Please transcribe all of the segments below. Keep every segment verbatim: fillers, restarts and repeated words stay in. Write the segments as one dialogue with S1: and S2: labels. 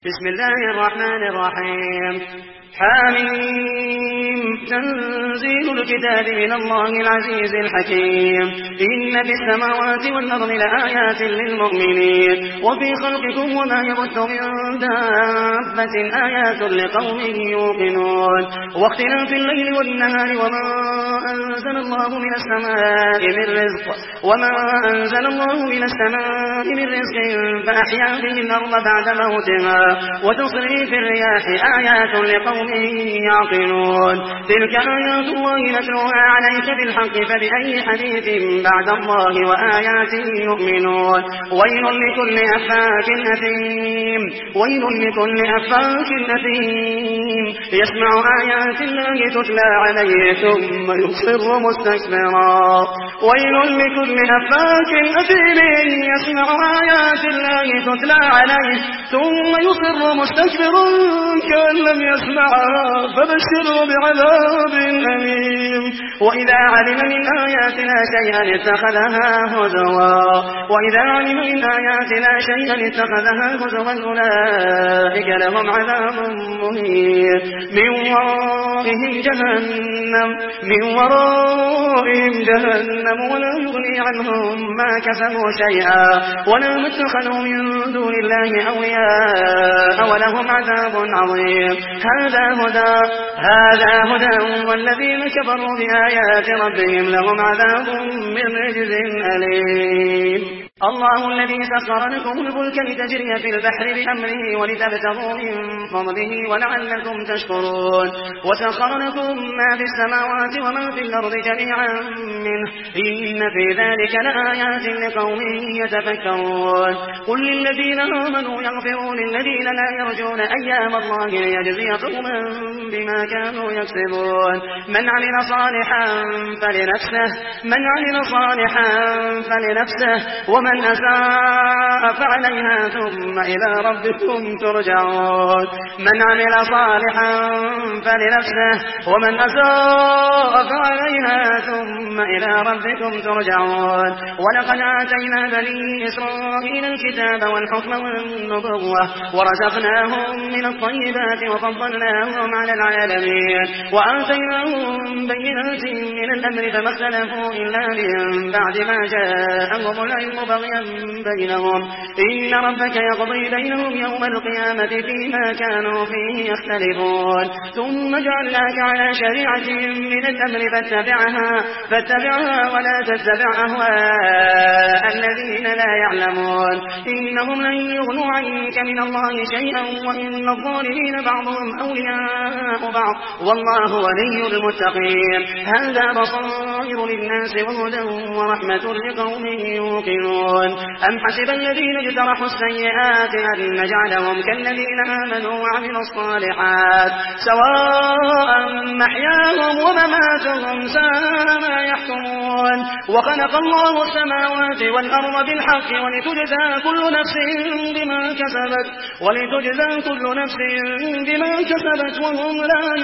S1: بسم الله الرحمن الرحيم حاميم تنزيل الكتاب من الله العزيز الحكيم إن في السماوات والأرض لآيات للمؤمنين وفي خلقكم وما يبث من دابة آيات لقوم يوقنون واختلاف الليل والنهار وما أنزل الله من السماء من رزق وما أنزل الله من السماء من رزق فأحيا به الأرض بعد موتها وتصريف الرياح آيات لقوم يعقلون تلك آيات الله نتلوها عليك بالحق فبأي حديث بعد الله وآياته يؤمنون ويل لكل أفاك أثيم ويل لكل أفاك أثيم يسمع آيات الله تتلى عليه ثم يصر مستكبرا ويل لكل أفاك أثيم يسمع آيات الله تتلى عليه ثم يصر مستكبرا كأن لم يسمع فبشره بعذاب أليم وإذا علم من آياتنا شيئا اتخذها هزوا وإذا علم من آياتنا شيئا اتخذها هزوا أولئك لهم عذاب مهين من ورائهم جهنم من ورائهم جهنم ولا يغني عنهم ما كسبوا شيئا ولا ما اتخذوا من دون الله أولياء ولهم عذاب عظيم هذا هدى هذا هدى والذين كفروا بآيات ربهم لهم عذاب من رجز أليم الله الذي سخر لكم الفلك لتجري في البحر بأمره ولتبتغوا من فضله ولعلكم تشكرون وسخر لكم ما في السماوات وما في الأرض جميعا منه إن في ذلك لآيات لقوم يتفكرون قل للذين آمنوا يغفروا للذين لا يرجون أيام الله ليجزي قوما بما كانوا يكسبون من عمل صالحا فلنفسه من عمل صالحا فلنفسه ومن من أساء فعليها ثم إلى ربكم ترجعون من عمل صالحا فلنفسه ومن أساء فعليها ثم إلى ربكم ترجعون ولقد آتينا بني إسرائيل الكتاب والحكم والنبوة ورزقناهم من الطيبات وفضلناهم على العالمين وآتيناهم بينات من الأمر فما اختلفوا إلا من بعد ما جاءهم العلم بينهم إن ربك يقضي بينهم يوم القيامة فيما كانوا فيه يختلفون ثم جعلناك على شريعة من الأمر فاتبعها, فاتبعها ولا تتبع أهواء الذين لا يعلمون إنهم لن يغنوا عنك من الله شيئا وإن الظالمين بعضهم أولياء بعض والله ولي المتقين هذا بصائر للناس وهدى ورحمة لقوم يوقنون أم حسب الذين اجترحوا السيئات أن نجعلهم كالذين آمنوا وعملوا الصالحات سواء محياهم ومماتهم ساء ما يحكمون وخلق الله السماوات والأرض بالحق ولتجزى كل نفس بما كسبت ولتجزى كل نفس بما كسبت وهم لا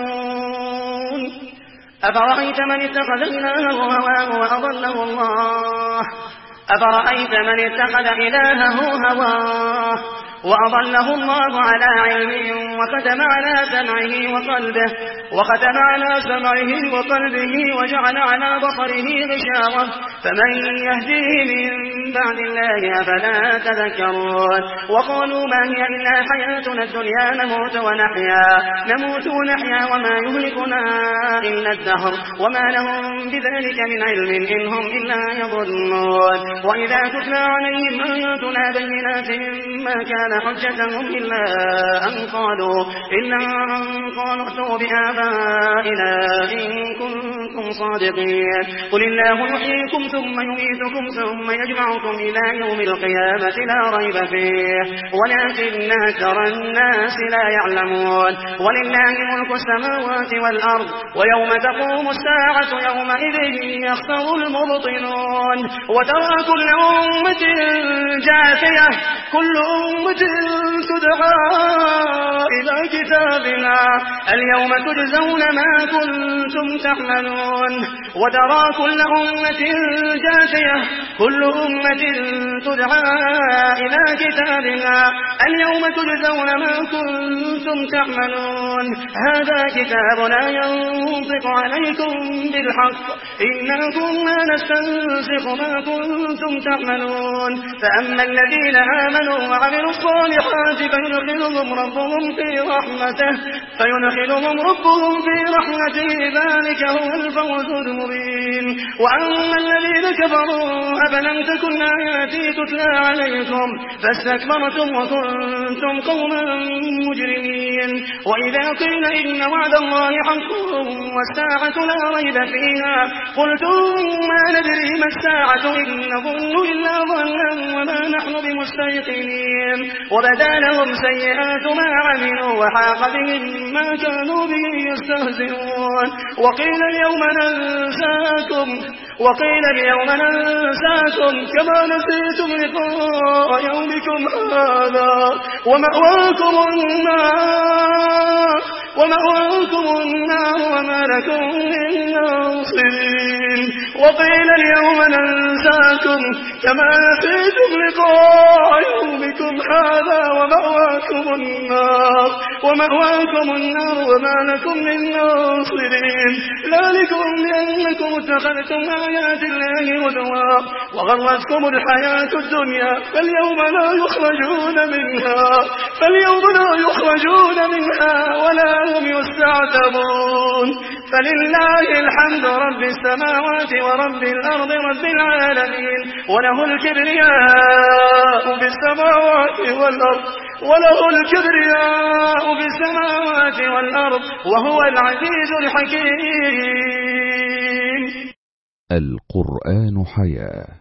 S1: يظلمون أفرأيت من اتخذ إلهه هواه وأضله الله أفرأيت من اتخذ إلهه هواه وأضله الله على علمه وختم على سمعه وقلبه وختم على سمعه وقلبه وجعل على بصره غشاوة فمن يهديه من بعد الله أفلا تذكرون وقالوا ما هي إلا حياتنا الدنيا نموت ونحيا نموت ونحيا وما يهلكنا إلا الدهر وما لهم بذلك من علم إن هم إلا يظنون وإذا تتلى عليهم آياتنا بينات ما كان حجتهم إلا أن قالوا إلا أن قالوا ائتوا بآبائنا إن كنتم صادقين قل الله يحييكم ثم يميتكم ثم يجمعكم إلى يوم القيامة لا ريب فيه ولكن أكثر الناس لا يعلمون ولله ملك السماوات والأرض ويوم تقوم الساعة يومئذ يخسر المبطلون وترى كل أمة جاثية كل أمة تدعى إلى كتابنا اليوم تجزون ما كنتم تعملون وترى كل أمة جاثية كل أمة تدعى إلى كتابنا اليوم تجزون ما كنتم تعملون هذا كتابنا ينطق عليكم بالحق إنا كنا نستنسخ ما كنتم تعملون فأما الذين آمنوا وعملوا الصالحات فيدخلهم ربهم في رحمته فيدخلهم ربهم في رحمته ذلك هو الفوز المبين وأما الذين كفروا أفلم تكن آياتي تتلى عليكم فاستكبرتم وكنتم قوما مجرمين وإذا قيل إن وعد الله حق والساعة لا ريب فيها قلتم ما ندري ما الساعة إن نظن إلا ظنا وما نحن بمستيقنين وبدا لهم سيئات ما عملوا وحاق بهم ما كانوا به يستهزئون وقيل اليوم ننساكم وقيل اليوم ننساكم كما نسيتم لقاء يومكم هذا ومأواكم النار ومأواكم النار وما لكم من ناصرين وقيل اليوم ننساكم كما نسيتم لقاء يومكم هذا ومأواكم النار ومأواكم النار وما لكم من ناصرين ذلكم لأنكم اتخذتم آيات الله هزوا وغرتكم الحياة الدنيا فاليوم لا يخرجون منها فاليوم لا يخرجون منها ولا هم يستعتبون فلله الحمد رب السماوات ورب الأرض رب العالمين وله الكبرياء في السماوات والأرض وله الكبرياء في السماوات والأرض وهو العزيز الحكيم.
S2: القرآن حياة.